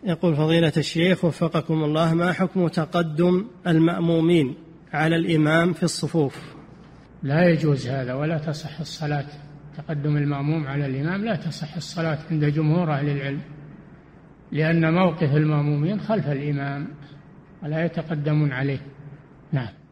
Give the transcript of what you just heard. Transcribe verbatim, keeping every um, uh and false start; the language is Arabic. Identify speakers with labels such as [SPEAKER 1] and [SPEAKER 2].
[SPEAKER 1] يقول فضيلة الشيخ وفقكم الله، ما حكم تقدم المأمومين على الإمام في الصفوف؟
[SPEAKER 2] لا يجوز هذا ولا تصح الصلاة. تقدم المأموم على الإمام لا تصح الصلاة عند جمهور أهل العلم، لأن موقف المأمومين خلف الإمام ولا يتقدمون عليه. نعم.